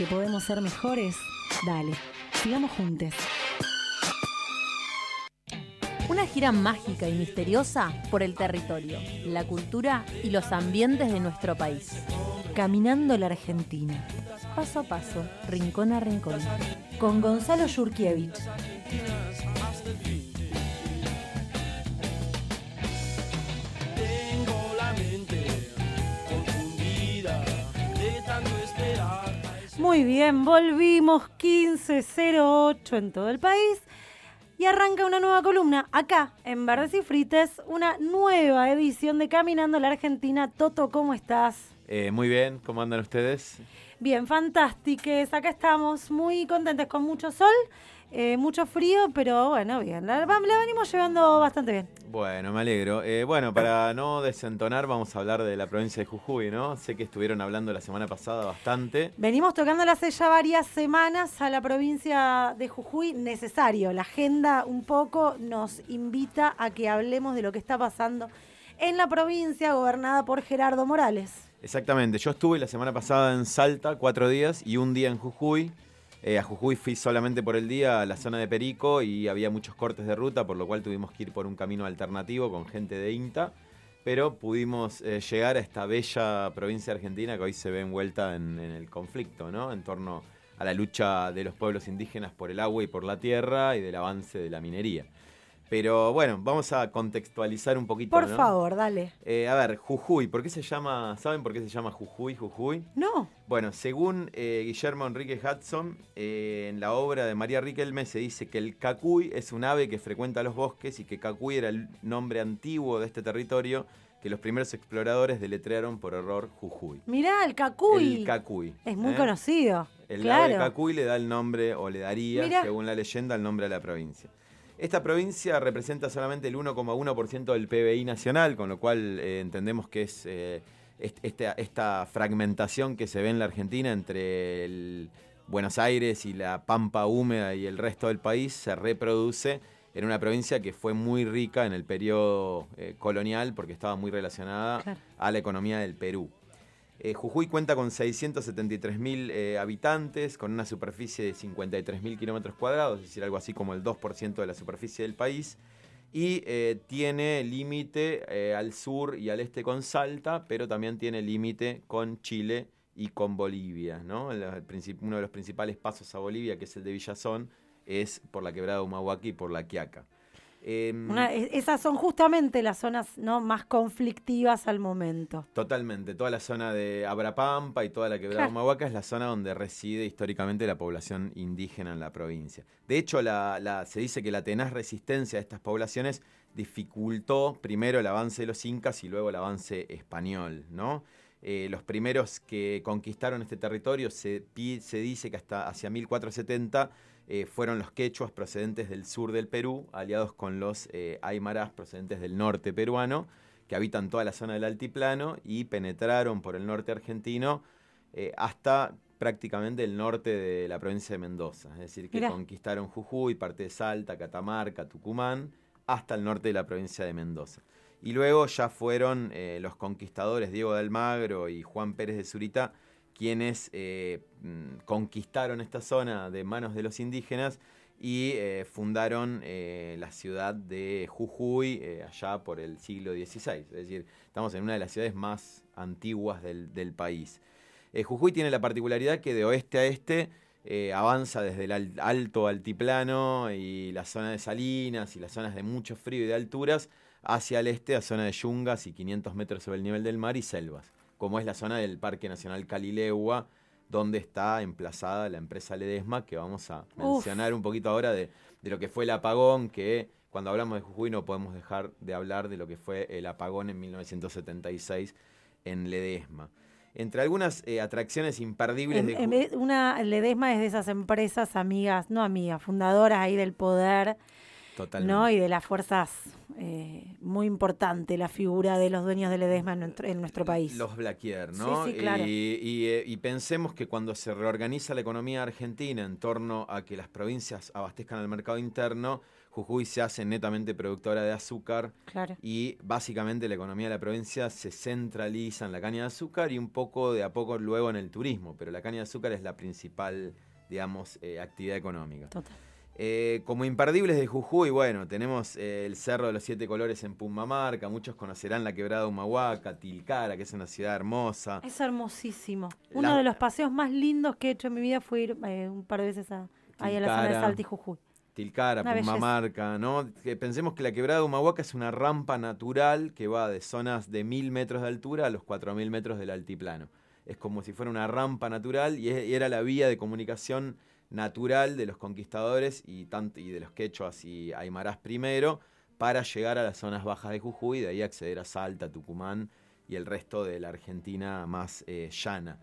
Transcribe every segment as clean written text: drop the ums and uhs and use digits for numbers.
que podemos ser mejores, dale, sigamos juntos. Una gira mágica y misteriosa por el territorio, la cultura y los ambientes de nuestro país. Caminando la Argentina. Paso a paso, rincón a rincón. Con Gonzalo Yurkiewicz. Tengo la mente confundida de tanto esperar. Muy bien, volvimos 15:08 en todo el país. Y arranca una nueva columna, acá, en Verdes y Frites, una nueva edición de Caminando la Argentina. Toto, ¿cómo estás? Muy bien, ¿cómo andan ustedes? Bien, fantásticos. Acá estamos muy contentes, con mucho sol, mucho frío, pero bueno, bien. La venimos llevando bastante bien. Bueno, me alegro. Bueno, para no desentonar, vamos a hablar de la provincia de Jujuy, ¿no? Sé que estuvieron hablando la semana pasada bastante. Venimos tocándola hace ya varias semanas a la provincia de Jujuy. Necesario, la agenda un poco nos invita a que hablemos de lo que está pasando en la provincia gobernada por Gerardo Morales. Exactamente, yo estuve la semana pasada en Salta 4 días y un día en Jujuy. A Jujuy fui solamente por el día a la zona de Perico y había muchos cortes de ruta, por lo cual tuvimos que ir por un camino alternativo con gente de INTA, pero pudimos llegar a esta bella provincia argentina que hoy se ve envuelta en el conflicto, ¿no? En torno a la lucha de los pueblos indígenas por el agua y por la tierra y del avance de la minería. Pero bueno, vamos a contextualizar un poquito, Por ¿no? favor, dale. A ver, Jujuy, ¿por qué se llama, ¿saben por qué se llama Jujuy? No. Bueno, según Guillermo Enrique Hudson, en la obra de María Riquelme se dice que el cacuy es un ave que frecuenta los bosques y que cacuy era el nombre antiguo de este territorio que los primeros exploradores deletrearon por error Jujuy. Mirá, el cacuy. El cacuy. Es muy conocido. El claro. ave cacuy le da el nombre, o le daría, Mirá. según la leyenda, el nombre a la provincia. Esta provincia representa solamente el 1,1% del PBI nacional, con lo cual entendemos que es esta fragmentación que se ve en la Argentina entre Buenos Aires y la pampa húmeda y el resto del país se reproduce en una provincia que fue muy rica en el periodo colonial porque estaba muy relacionada a la economía del Perú. Jujuy cuenta con 673.000 habitantes, con una superficie de 53.000 kilómetros cuadrados, es decir, algo así como el 2% de la superficie del país, y tiene límite al sur y al este con Salta, pero también tiene límite con Chile y con Bolivia, ¿no? Uno de los principales pasos a Bolivia, que es el de Villazón, es por la quebrada de Humahuaca y por la Quiaca. Esas son justamente las zonas, ¿no?, más conflictivas al momento. Totalmente, toda la zona de Abrapampa y toda la quebrada de Humahuaca es la zona donde reside históricamente la población indígena en la provincia. De hecho, se dice que la tenaz resistencia de estas poblaciones dificultó primero el avance de los incas y luego el avance español, ¿no? Los primeros que conquistaron este territorio se dice que hasta hacia 1470 fueron los quechuas procedentes del sur del Perú, aliados con los aymarás procedentes del norte peruano, que habitan toda la zona del altiplano y penetraron por el norte argentino hasta prácticamente el norte de la provincia de Mendoza. Es decir, que conquistaron Jujuy, parte de Salta, Catamarca, Tucumán, hasta el norte de la provincia de Mendoza. Y luego ya fueron los conquistadores Diego de Almagro y Juan Pérez de Zurita quienes conquistaron esta zona de manos de los indígenas y fundaron la ciudad de Jujuy allá por el siglo XVI. Es decir, estamos en una de las ciudades más antiguas del país. Jujuy tiene la particularidad que de oeste a este avanza desde el alto altiplano y la zona de Salinas y las zonas de mucho frío y de alturas hacia el este a zona de yungas y 500 metros sobre el nivel del mar y selvas, como es la zona del Parque Nacional Calilegua, donde está emplazada la empresa Ledesma, que vamos a mencionar un poquito ahora de lo que fue el apagón, que cuando hablamos de Jujuy no podemos dejar de hablar de lo que fue el apagón en 1976 en Ledesma. Entre algunas atracciones imperdibles de Jujuy... Ledesma es de esas empresas fundadoras ahí del poder. Totalmente. ¿no? Y de las fuerzas, muy importante la figura de los dueños del Edesma en nuestro país. Los Blaquier, ¿no? Sí, sí, claro. Y pensemos que cuando se reorganiza la economía argentina en torno a que las provincias abastezcan al mercado interno, Jujuy se hace netamente productora de azúcar Claro. y básicamente la economía de la provincia se centraliza en la caña de azúcar y un poco de a poco luego en el turismo, pero la caña de azúcar es la principal, digamos, actividad económica. Total. Como imperdibles de Jujuy, bueno, tenemos el Cerro de los Siete Colores en Pumamarca, muchos conocerán la Quebrada Humahuaca, Tilcara, que es una ciudad hermosa. Es hermosísimo. Uno de los paseos más lindos que he hecho en mi vida fue ir un par de veces ahí a la zona de Tilcara. Salta y Jujuy. Tilcara, Una belleza. Pumamarca, ¿no? Pensemos que la Quebrada Humahuaca es una rampa natural que va de zonas de 1000 metros de altura a los 4000 metros del altiplano. Es como si fuera una rampa natural y era la vía de comunicación natural de los conquistadores y de los quechuas y aymarás primero para llegar a las zonas bajas de Jujuy y de ahí acceder a Salta, Tucumán y el resto de la Argentina más llana.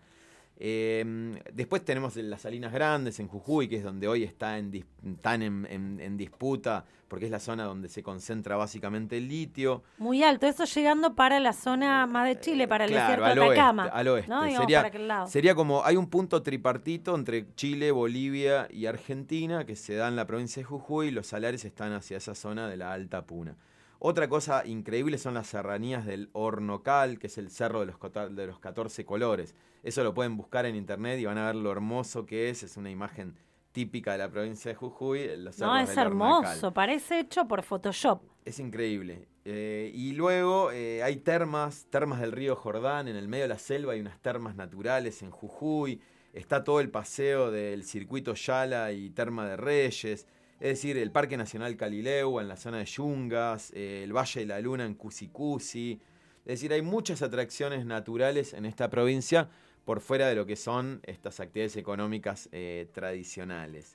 Después tenemos las Salinas Grandes en Jujuy, que es donde hoy están en disputa, porque es la zona donde se concentra básicamente el litio. Muy alto, eso llegando para la zona más de Chile, para el Claro, desierto de Atacama. al oeste. ¿no? Digamos, para aquel lado. Sería como, hay un punto tripartito entre Chile, Bolivia y Argentina que se da en la provincia de Jujuy y los salares están hacia esa zona de la Alta Puna. Otra cosa increíble son las serranías del Hornocal, que es el cerro de los 14 colores. Eso lo pueden buscar en internet y van a ver lo hermoso que es. Es una imagen típica de la provincia de Jujuy. Los cerros No, es del Hornocal. hermoso, parece hecho por Photoshop. Es increíble. Y luego hay termas del río Jordán. En el medio de la selva hay unas termas naturales en Jujuy. Está todo el paseo del circuito Yala y Terma de Reyes. Es decir, el Parque Nacional Calileua en la zona de Yungas, el Valle de la Luna en Cusicusi. Es decir, hay muchas atracciones naturales en esta provincia por fuera de lo que son estas actividades económicas tradicionales.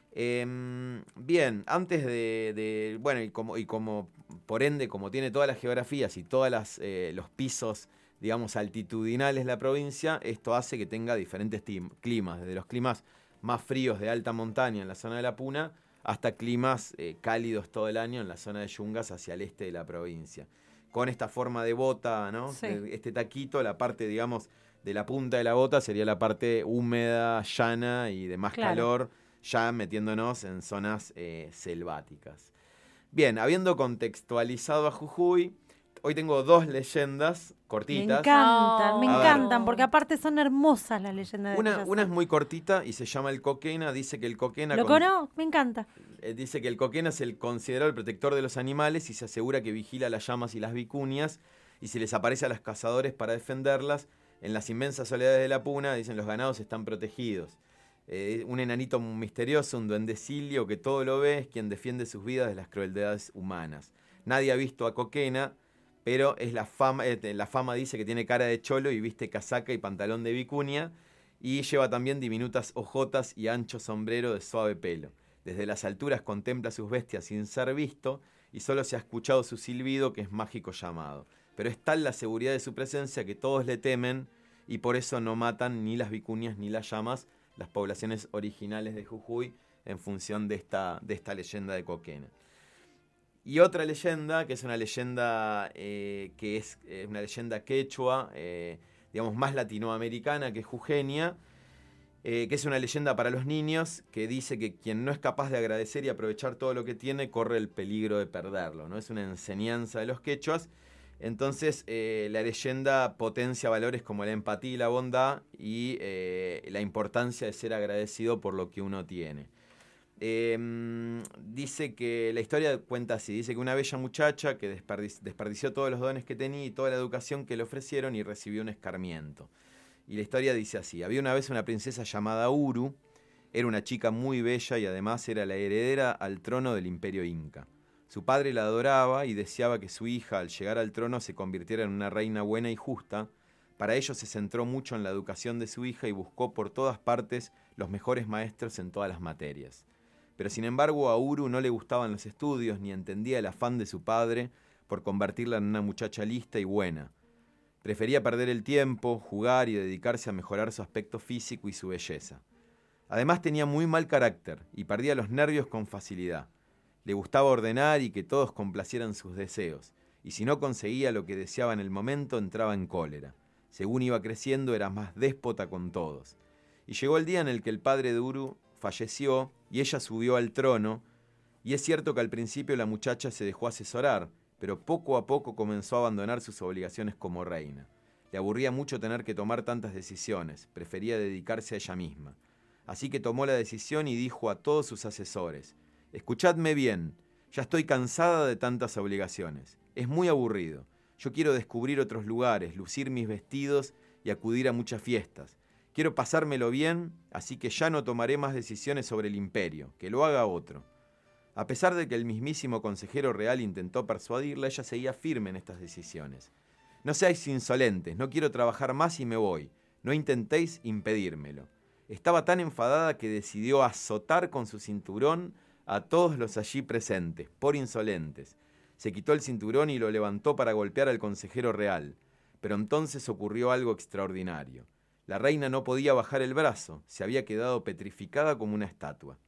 Bien, antes bueno, y como por ende, como tiene todas las geografías y todos los pisos, digamos, altitudinales la provincia, esto hace que tenga diferentes climas, desde los climas más fríos de alta montaña en la zona de la Puna, hasta climas cálidos todo el año en la zona de Yungas hacia el este de la provincia. Con esta forma de bota, ¿no? Sí. Este taquito, la parte, digamos, de la punta de la bota sería la parte húmeda, llana y de más calor, ya metiéndonos en zonas selváticas. Bien, habiendo contextualizado a Jujuy, hoy tengo dos leyendas cortitas. Me encantan, porque aparte son hermosas las leyendas de Una es muy cortita y se llama el Coquena. Dice que el Coquena... ¿Lo conozco? Me encanta. Dice que el Coquena es considerado el protector de los animales y se asegura que vigila las llamas y las vicuñas y se les aparece a los cazadores para defenderlas. En las inmensas soledades de la Puna, dicen, los ganados están protegidos. Un enanito misterioso, un duendecillo que todo lo ve, es quien defiende sus vidas de las crueldades humanas. Nadie ha visto a Coquena, pero la fama dice que tiene cara de cholo y viste casaca y pantalón de vicuña y lleva también diminutas ojotas y ancho sombrero de suave pelo. Desde las alturas contempla sus bestias sin ser visto y solo se ha escuchado su silbido, que es mágico llamado. Pero es tal la seguridad de su presencia que todos le temen y por eso no matan ni las vicuñas ni las llamas, las poblaciones originales de Jujuy, en función de esta leyenda de Coquena. Y otra leyenda, que es una leyenda una leyenda quechua, digamos más latinoamericana que jujeña, que es una leyenda para los niños, que dice que quien no es capaz de agradecer y aprovechar todo lo que tiene, corre el peligro de perderlo, ¿no? Es una enseñanza de los quechuas. Entonces, la leyenda potencia valores como la empatía y la bondad y la importancia de ser agradecido por lo que uno tiene. Dice que la historia cuenta así, dice que una bella muchacha que desperdició todos los dones que tenía y toda la educación que le ofrecieron y recibió un escarmiento. Y la historia dice así: había una vez una princesa llamada Uru, era una chica muy bella y además era la heredera al trono del imperio inca. Su padre la adoraba y deseaba que su hija, al llegar al trono, se convirtiera en una reina buena y justa. Para ello se centró mucho en la educación de su hija y buscó por todas partes los mejores maestros en todas las materias. Pero sin embargo a Uru no le gustaban los estudios ni entendía el afán de su padre por convertirla en una muchacha lista y buena. Prefería perder el tiempo, jugar y dedicarse a mejorar su aspecto físico y su belleza. Además tenía muy mal carácter y perdía los nervios con facilidad. Le gustaba ordenar y que todos complacieran sus deseos, y si no conseguía lo que deseaba en el momento, entraba en cólera. Según iba creciendo, era más déspota con todos. Y llegó el día en el que el padre de Uru falleció y ella subió al trono, y es cierto que al principio la muchacha se dejó asesorar, pero poco a poco comenzó a abandonar sus obligaciones como reina. Le aburría mucho tener que tomar tantas decisiones, prefería dedicarse a ella misma. Así que tomó la decisión y dijo a todos sus asesores: «Escuchadme bien, ya estoy cansada de tantas obligaciones. Es muy aburrido. Yo quiero descubrir otros lugares, lucir mis vestidos y acudir a muchas fiestas. Quiero pasármelo bien, así que ya no tomaré más decisiones sobre el imperio, que lo haga otro». A pesar de que el mismísimo consejero real intentó persuadirla, ella seguía firme en estas decisiones. «No seáis insolentes, no quiero trabajar más y me voy. No intentéis impedírmelo». Estaba tan enfadada que decidió azotar con su cinturón a todos los allí presentes, por insolentes. Se quitó el cinturón y lo levantó para golpear al consejero real. Pero entonces ocurrió algo extraordinario. La reina no podía bajar el brazo, se había quedado petrificada como una estatua.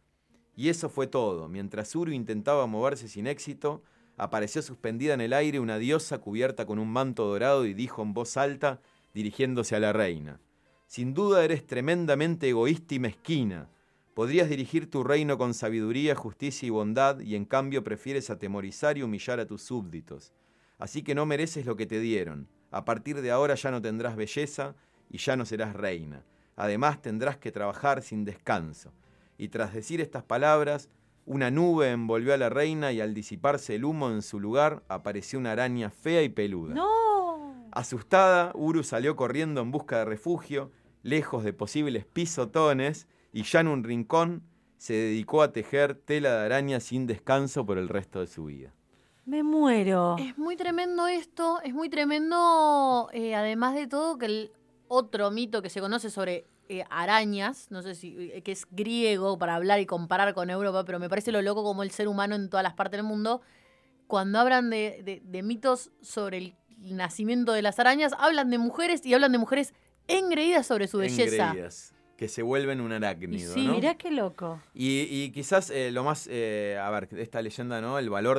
Y eso fue todo. Mientras Uru intentaba moverse sin éxito, apareció suspendida en el aire una diosa cubierta con un manto dorado y dijo en voz alta, dirigiéndose a la reina: «Sin duda eres tremendamente egoísta y mezquina. Podrías dirigir tu reino con sabiduría, justicia y bondad, y en cambio prefieres atemorizar y humillar a tus súbditos. Así que no mereces lo que te dieron. A partir de ahora ya no tendrás belleza y ya no serás reina. Además tendrás que trabajar sin descanso». Y tras decir estas palabras, una nube envolvió a la reina y al disiparse el humo en su lugar, apareció una araña fea y peluda. ¡No! Asustada, Uru salió corriendo en busca de refugio, lejos de posibles pisotones, y ya en un rincón se dedicó a tejer tela de araña sin descanso por el resto de su vida. Me muero. Es muy tremendo esto, es muy tremendo, además de todo, que el otro mito que se conoce sobre arañas, no sé si que es griego para hablar y comparar con Europa, pero me parece lo loco como el ser humano en todas las partes del mundo, cuando hablan de mitos sobre el nacimiento de las arañas, hablan de mujeres y hablan de mujeres engreídas sobre su belleza. Engreídas, que se vuelven un arácnido, Sí, ¿no? Mirá qué loco. Y quizás lo más, a ver, de esta leyenda, ¿no? El valor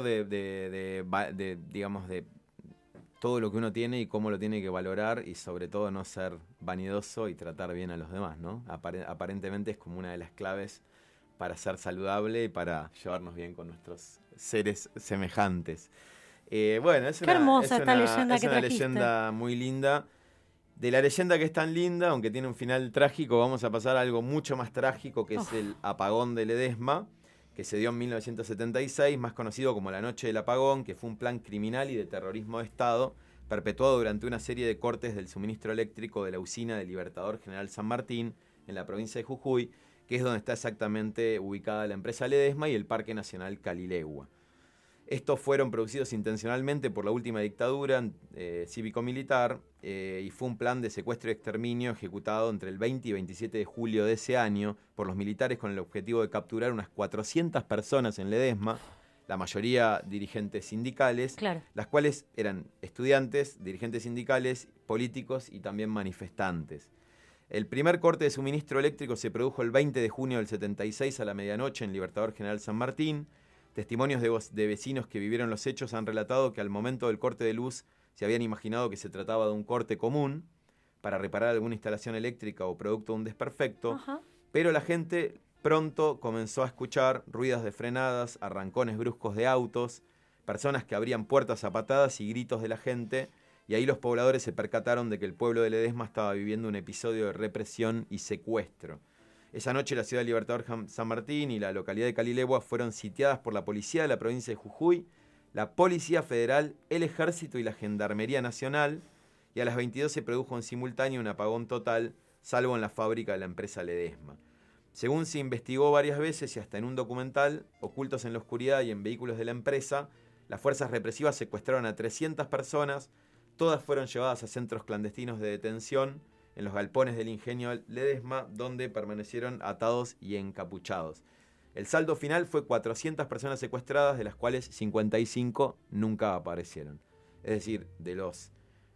digamos, de todo lo que uno tiene y cómo lo tiene que valorar, y sobre todo no ser vanidoso y tratar bien a los demás, ¿no? Aparentemente es como una de las claves para ser saludable y para llevarnos bien con nuestros seres semejantes. Bueno, es Qué hermosa esta leyenda es que una trajiste. leyenda muy linda. De la leyenda que es tan linda, aunque tiene un final trágico, vamos a pasar a algo mucho más trágico, que es el apagón de Ledesma, que se dio en 1976, más conocido como la Noche del Apagón, que fue un plan criminal y de terrorismo de Estado, perpetuado durante una serie de cortes del suministro eléctrico de la usina del Libertador General San Martín, en la provincia de Jujuy, que es donde está exactamente ubicada la empresa Ledesma y el Parque Nacional Calilegua. Estos fueron producidos intencionalmente por la última dictadura cívico-militar y fue un plan de secuestro y exterminio ejecutado entre el 20 y 27 de julio de ese año por los militares con el objetivo de capturar unas 400 personas en Ledesma, la mayoría dirigentes sindicales, Claro. las cuales eran estudiantes, dirigentes sindicales, políticos y también manifestantes. El primer corte de suministro eléctrico se produjo el 20 de junio del 76 a la medianoche en Libertador General San Martín. Testimonios de vecinos que vivieron los hechos han relatado que al momento del corte de luz se habían imaginado que se trataba de un corte común para reparar alguna instalación eléctrica o producto de un desperfecto, Ajá. pero la gente pronto comenzó a escuchar ruidos de frenadas, arrancones bruscos de autos, personas que abrían puertas a patadas y gritos de la gente, y ahí los pobladores se percataron de que el pueblo de Ledesma estaba viviendo un episodio de represión y secuestro. Esa noche la ciudad de Libertador San Martín y la localidad de Calilegua fueron sitiadas por la policía de la provincia de Jujuy, la Policía Federal, el Ejército y la Gendarmería Nacional, y a las 22 se produjo en simultáneo un apagón total, salvo en la fábrica de la empresa Ledesma. Según se investigó varias veces y hasta en un documental, ocultos en la oscuridad y en vehículos de la empresa, las fuerzas represivas secuestraron a 300 personas, todas fueron llevadas a centros clandestinos de detención, en los galpones del ingenio Ledesma, donde permanecieron atados y encapuchados. El saldo final fue 400 personas secuestradas, de las cuales 55 nunca aparecieron. Es decir, de los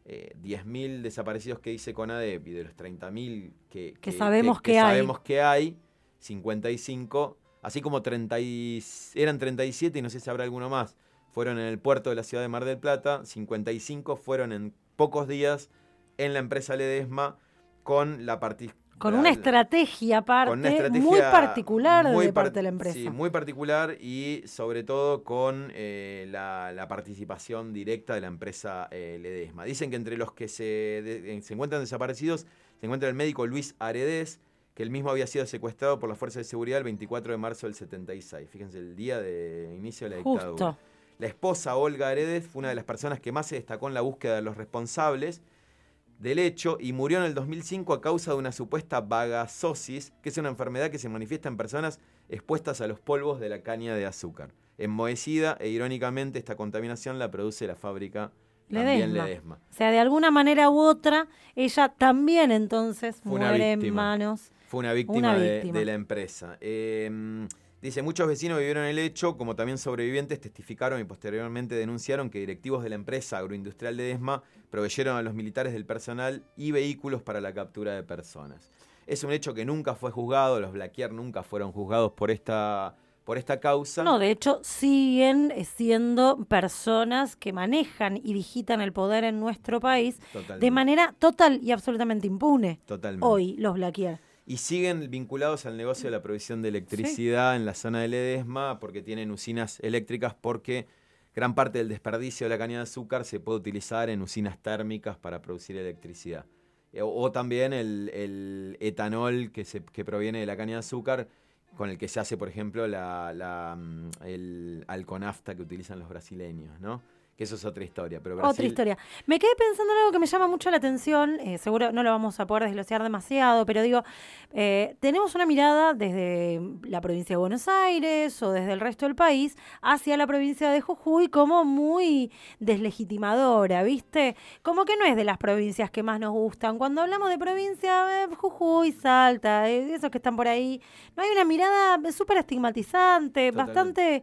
10.000 desaparecidos que dice CONADEP y de los 30.000 que sabemos que sabemos que hay, 55 Así como eran 37, y no sé si habrá alguno más, fueron en el puerto de la ciudad de Mar del Plata, 55 fueron en pocos días en la empresa Ledesma con Con una estrategia aparte muy particular de parte de la empresa. Sí, muy particular y sobre todo con la participación directa de la empresa Ledesma. Dicen que entre los que se encuentran desaparecidos se encuentra el médico Luis Aredés, que él mismo había sido secuestrado por las fuerzas de seguridad el 24 de marzo del 76. Fíjense, el día de inicio de la dictadura. La esposa Olga Aredés fue una de las personas que más se destacó en la búsqueda de los responsables del hecho y murió en el 2005 a causa de una supuesta vagasosis, que es una enfermedad que se manifiesta en personas expuestas a los polvos de la caña de azúcar. Enmohecida e irónicamente esta contaminación la produce la fábrica Ledesma. O sea, de alguna manera u otra, ella también entonces muere en manos. Fue una víctima. De la empresa. Dice, muchos vecinos vivieron el hecho, como también sobrevivientes testificaron y posteriormente denunciaron que directivos de la empresa agroindustrial Ledesma proveyeron a los militares del personal y vehículos para la captura de personas. Es un hecho que nunca fue juzgado, los Blaquier nunca fueron juzgados por esta causa. No, de hecho siguen siendo personas que manejan y digitan el poder en nuestro país de manera total y absolutamente impune. Totalmente. Hoy, los Blaquier. Y siguen vinculados al negocio de la provisión de electricidad en la zona de Ledesma porque tienen usinas eléctricas, porque gran parte del desperdicio de la caña de azúcar se puede utilizar en usinas térmicas para producir electricidad. O también el etanol que proviene de la caña de azúcar, con el que se hace, por ejemplo, el alconafta que utilizan los brasileños, ¿no? Que eso es otra historia. Pero Brasil... Otra historia. Me quedé pensando en algo que me llama mucho la atención, seguro no lo vamos a poder desglosar demasiado, pero digo, tenemos una mirada desde la provincia de Buenos Aires o desde el resto del país hacia la provincia de Jujuy como muy deslegitimadora, ¿viste? Como que no es de las provincias que más nos gustan. Cuando hablamos de provincia, Jujuy, Salta, esos que están por ahí, no hay una mirada súper estigmatizante, bastante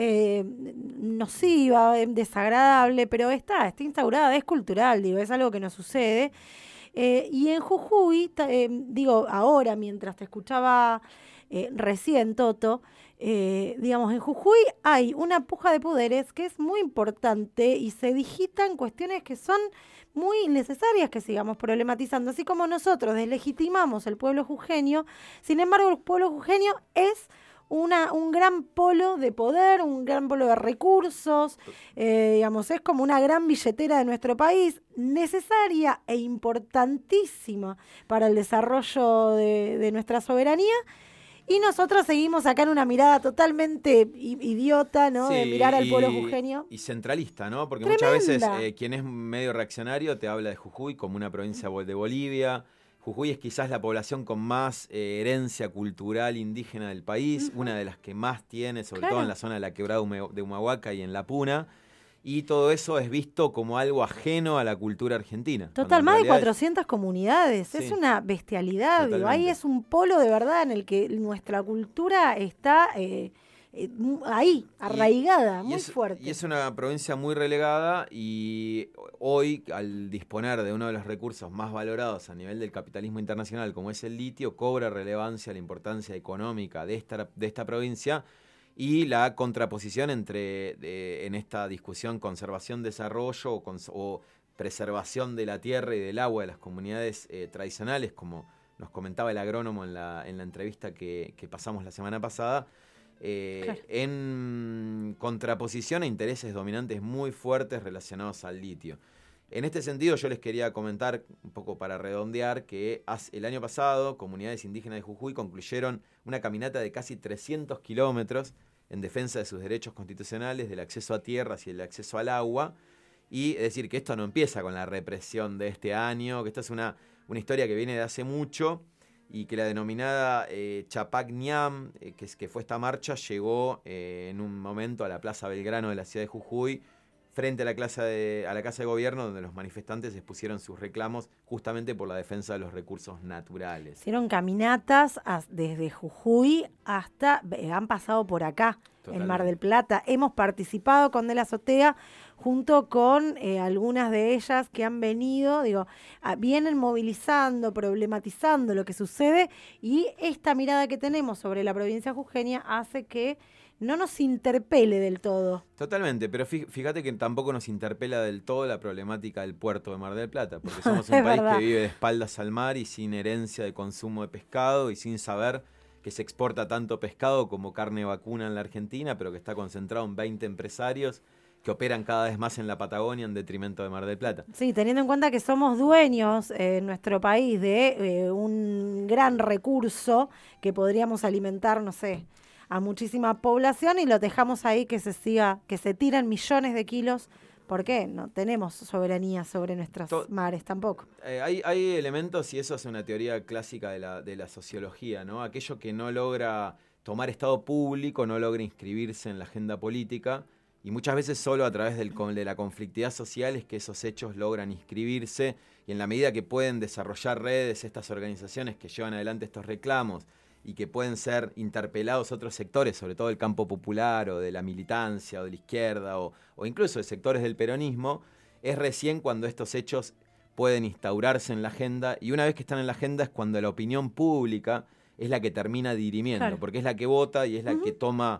nociva, desagradable, pero está instaurada, es cultural, digo, es algo que nos sucede. Y en Jujuy, digo, ahora, mientras te escuchaba recién, Toto, digamos, en Jujuy hay una puja de poderes que es muy importante y se digitan cuestiones que son muy necesarias que sigamos problematizando, así como nosotros deslegitimamos el pueblo jujeño. Sin embargo, el pueblo jujeño es un gran polo de poder, un gran polo de recursos, digamos, es como una gran billetera de nuestro país, necesaria e importantísima para el desarrollo de nuestra soberanía. Y nosotros seguimos acá en una mirada totalmente idiota, ¿no? Sí, de mirar al pueblo jujeño. Y centralista, ¿no? Porque Tremenda. Muchas veces quien es medio reaccionario te habla de Jujuy como una provincia de Bolivia. Jujuy es quizás la población con más herencia cultural indígena del país, una de las que más tiene, sobre todo en la zona de la quebrada de Humahuaca y en La Puna. Y todo eso es visto como algo ajeno a la cultura argentina. Total, más de 400 comunidades. Sí. Es una bestialidad. Digo, ahí es un polo de verdad en el que nuestra cultura está ahí, arraigada, muy fuerte. Y es una provincia muy relegada y hoy, al disponer de uno de los recursos más valorados a nivel del capitalismo internacional, como es el litio, cobra relevancia la importancia económica de esta provincia. Y la contraposición en esta discusión conservación-desarrollo o preservación de la tierra y del agua de las comunidades tradicionales, como nos comentaba el agrónomo en la entrevista que pasamos la semana pasada, claro, en contraposición a intereses dominantes muy fuertes relacionados al litio. En este sentido, yo les quería comentar, un poco para redondear, que el año pasado comunidades indígenas de Jujuy concluyeron una caminata de casi 300 kilómetros en defensa de sus derechos constitucionales, del acceso a tierras y el acceso al agua. Y es decir, que esto no empieza con la represión de este año, que esto es una historia que viene de hace mucho y que la denominada Chapac Ñam, que fue esta marcha, llegó en un momento a la Plaza Belgrano de la ciudad de Jujuy. frente a la Casa de Gobierno, donde los manifestantes expusieron sus reclamos justamente por la defensa de los recursos naturales. Hicieron caminatas desde Jujuy hasta, han pasado por acá, en Mar del Plata. Hemos participado con De la Azotea junto con algunas de ellas que han venido, vienen movilizando, problematizando lo que sucede, y esta mirada que tenemos sobre la provincia jujeña hace que no nos interpele del todo. Totalmente, pero fíjate que tampoco nos interpela del todo la problemática del puerto de Mar del Plata, porque somos un país que vive de espaldas al mar y sin herencia de consumo de pescado y sin saber que se exporta tanto pescado como carne vacuna en la Argentina, pero que está concentrado en 20 empresarios que operan cada vez más en la Patagonia en detrimento de Mar del Plata. Sí, teniendo en cuenta que somos dueños en nuestro país de un gran recurso que podríamos alimentar, no sé, a muchísima población, y lo dejamos ahí que se tiran millones de kilos. ¿Por qué? No tenemos soberanía sobre nuestros mares tampoco. Hay elementos, y eso es una teoría clásica de la sociología, ¿no? Aquello que no logra tomar estado público, no logra inscribirse en la agenda política, y muchas veces solo a través de la conflictividad social es que esos hechos logran inscribirse, y en la medida que pueden desarrollar redes estas organizaciones que llevan adelante estos reclamos, y que pueden ser interpelados otros sectores, sobre todo del campo popular o de la militancia o de la izquierda o incluso de sectores del peronismo, es recién cuando estos hechos pueden instaurarse en la agenda, y una vez que están en la agenda es cuando la opinión pública es la que termina dirimiendo, claro, porque es la que vota y es la que toma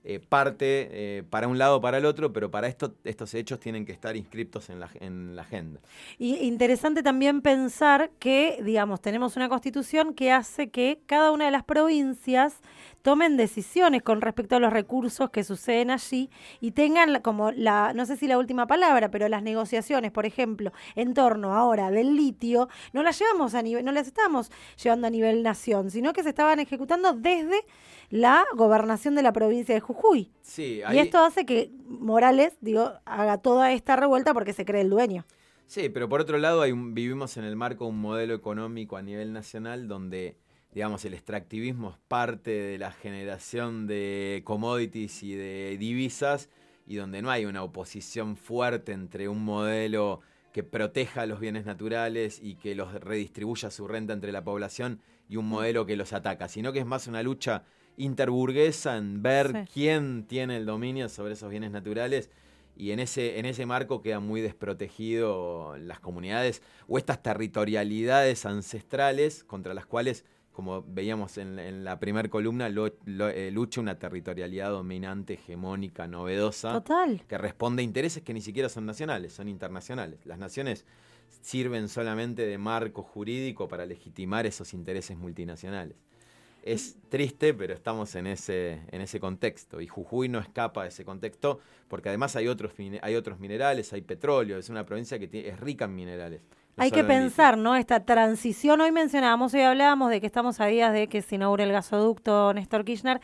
parte para un lado o para el otro, pero para estos hechos tienen que estar inscriptos en la agenda. Y interesante también pensar que, tenemos una constitución que hace que cada una de las provincias tomen decisiones con respecto a los recursos que suceden allí y tengan no sé si la última palabra, pero las negociaciones, por ejemplo, en torno ahora del litio, no las estamos llevando a nivel nación, sino que se estaban ejecutando desde la gobernación de la provincia de Jujuy. Sí, y esto hace que Morales, haga toda esta revuelta porque se cree el dueño. Sí, pero por otro lado vivimos en el marco de un modelo económico a nivel nacional donde el extractivismo es parte de la generación de commodities y de divisas, y donde no hay una oposición fuerte entre un modelo que proteja los bienes naturales y que los redistribuya su renta entre la población y un modelo que los ataca, sino que es más una lucha interburguesa en ver quién tiene el dominio sobre esos bienes naturales, y en ese marco quedan muy desprotegidos las comunidades o estas territorialidades ancestrales contra las cuales, como veíamos en la primera columna, lucha una territorialidad dominante, hegemónica, novedosa. Total. Que responde a intereses que ni siquiera son nacionales, son internacionales. Las naciones sirven solamente de marco jurídico para legitimar esos intereses multinacionales. Es triste, pero estamos en ese contexto, y Jujuy no escapa de ese contexto, porque además hay otros minerales, hay petróleo, es una provincia que es rica en minerales. Hay que pensar, ¿no? Esta transición, hoy hablábamos de que estamos a días de que se inaugure el gasoducto Néstor Kirchner,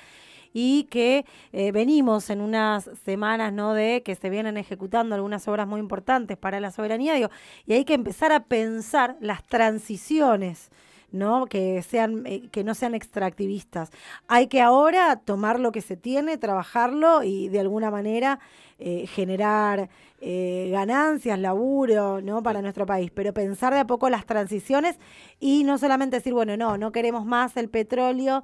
y que venimos en unas semanas, ¿no?, de que se vienen ejecutando algunas obras muy importantes para la soberanía, y hay que empezar a pensar las transiciones, ¿no?, que no sean extractivistas. Hay que ahora tomar lo que se tiene, trabajarlo y de alguna manera generar ganancias, laburo, ¿no?, para nuestro país, pero pensar de a poco las transiciones y no solamente decir, no queremos más el petróleo,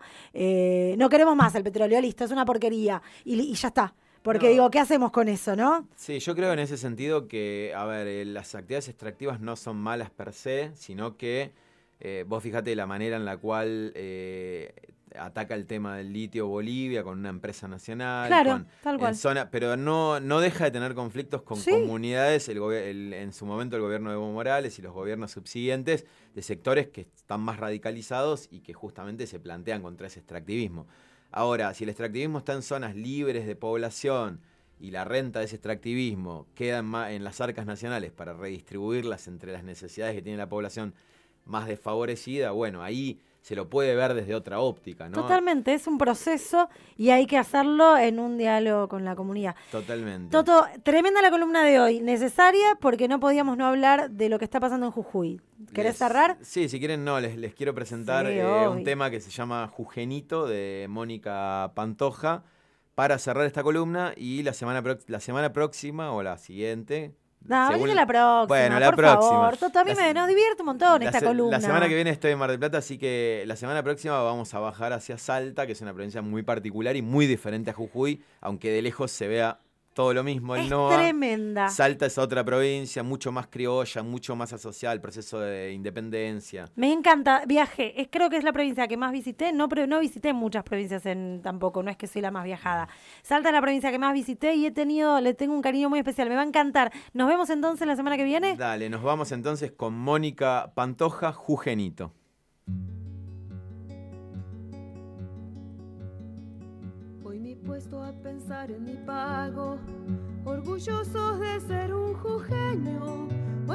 listo, es una porquería y ya está. Porque ¿qué hacemos con eso, no? Sí, yo creo en ese sentido que, las actividades extractivas no son malas per se, sino que vos fijate la manera en la cual ataca el tema del litio Bolivia con una empresa nacional. Claro, tal cual. Pero no deja de tener conflictos con comunidades, en su momento el gobierno de Evo Morales y los gobiernos subsiguientes, de sectores que están más radicalizados y que justamente se plantean contra ese extractivismo. Ahora, si el extractivismo está en zonas libres de población y la renta de ese extractivismo queda en las arcas nacionales para redistribuirlas entre las necesidades que tiene la población más desfavorecida, ahí se lo puede ver desde otra óptica, ¿no? Totalmente, es un proceso y hay que hacerlo en un diálogo con la comunidad. Totalmente. Toto, tremenda la columna de hoy, necesaria porque no podíamos no hablar de lo que está pasando en Jujuy. ¿Querés cerrar? Sí, si quieren, les quiero presentar un tema que se llama Jujenito, de Mónica Pantoja, para cerrar esta columna y la semana próxima o la siguiente. No, según- viene la próxima. Bueno, la por próxima. Favor. Toto, a mí nos divierte un montón esta columna. La semana que viene estoy en Mar del Plata, así que la semana próxima vamos a bajar hacia Salta, que es una provincia muy particular y muy diferente a Jujuy, aunque de lejos se vea todo lo mismo. Es NOA. tremenda. Salta es otra provincia, mucho más criolla, mucho más asociada al proceso de independencia. Me encanta, viajé. Creo que es la provincia que más visité, pero no visité muchas provincias tampoco, no es que soy la más viajada. Salta es la provincia que más visité y le tengo un cariño muy especial. Me va a encantar. ¿Nos vemos entonces la semana que viene? Dale, nos vamos entonces con Mónica Pantoja, Jugenito. Hoy me he puesto a pensar en mi pago, orgullosos de ser un jujeño.